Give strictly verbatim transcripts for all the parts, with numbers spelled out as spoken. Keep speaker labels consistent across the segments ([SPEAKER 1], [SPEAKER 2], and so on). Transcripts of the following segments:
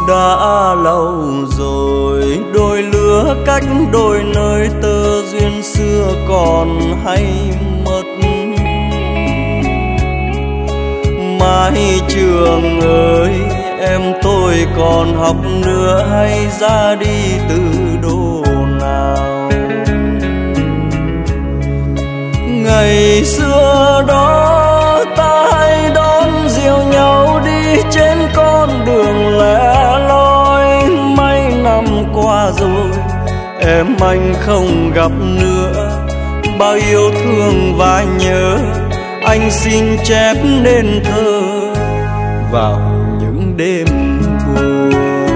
[SPEAKER 1] đã lâu rồi, đôi lứa cách đôi nơi, tơ duyên xưa còn hay mất. Mái trường ơi, em tôi còn học nữa hay ra đi từ đô nào? Ngày xưa đó ta hay đón dìu nhau đi trên con đường lẻ loi. Mấy năm qua rồi em anh không gặp nữa, bao yêu thương và nhớ anh xin chép nên thơ vào những đêm buồn.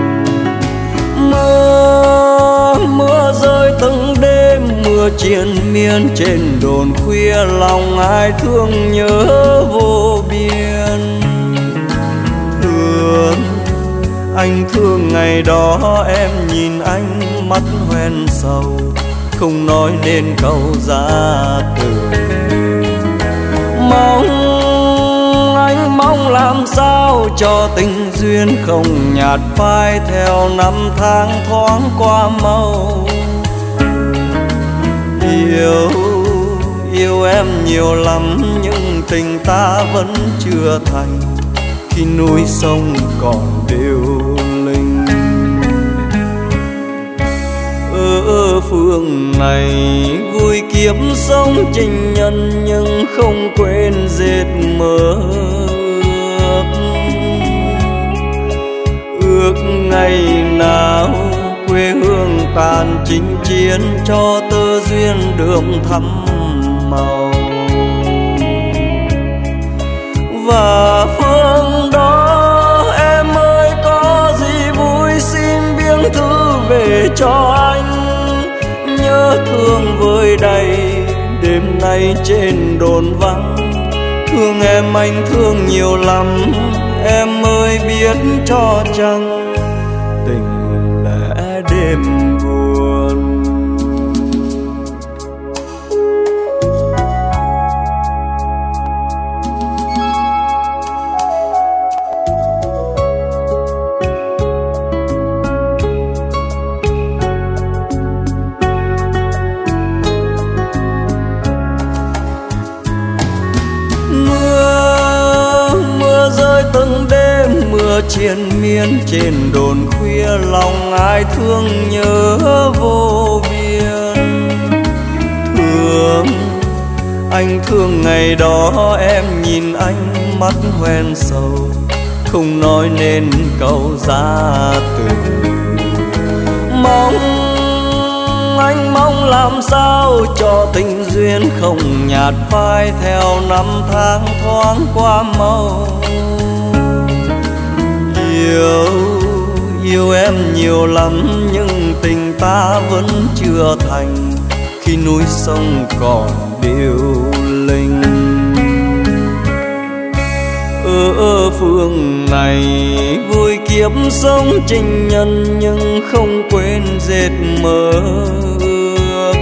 [SPEAKER 1] Mưa, mưa rơi từng đêm, mưa triền miên trên đồn khuya, lòng ai thương nhớ vô biên. Thương, anh thương ngày đó em nhìn anh mắt hoen sầu, không nói nên câu ra từ. Mong, anh mong làm sao cho tình duyên không nhạt phai theo năm tháng thoáng qua mau. Yêu, yêu em nhiều lắm nhưng tình ta vẫn chưa thành, khi núi sông còn điêu linh. Ở phương này vui kiếp sống tình nhân, nhưng không quên dệt mơ ước. Ước ngày nào quê hương tàn chinh chiến, cho tơ duyên đượm thắm màu. Và phương đó em ơi, có gì vui xin biếng thư về cho anh. Nhớ thương vơi đầy đêm nay trên đồn vắng, thương em anh thương nhiều lắm, em ơi biết cho chăng tình lẽ đêm buồn. Từng đêm mưa triền miên trên đồn khuya, lòng ai thương nhớ vô biên. Thương, anh thương ngày đó em nhìn anh mắt hoen sầu, không nói nên câu ra từ. Mong, anh mong làm sao cho tình duyên không nhạt phai theo năm tháng thoáng qua mau. Yêu, yêu em nhiều lắm nhưng tình ta vẫn chưa thành, khi núi sông còn điêu linh. Ở phương này vui kiếp sống tình nhân, nhưng không quên dệt mơ ước.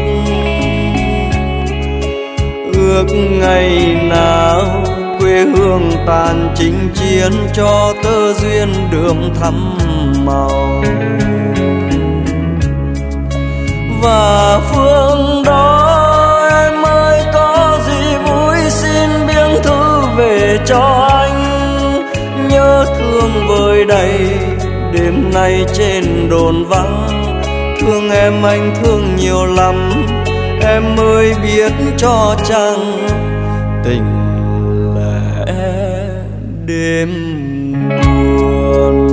[SPEAKER 1] Ước ngày nào quê hương tàn chinh chiến, cho tơ duyên đượm thắm màu. Và phương đó em ơi, có gì vui xin biếng thư về cho anh. Nhớ thương vơi đầy đêm nay trên đồn vắng, thương em anh thương nhiều lắm, em ơi biết cho chăng tình đêm buồn.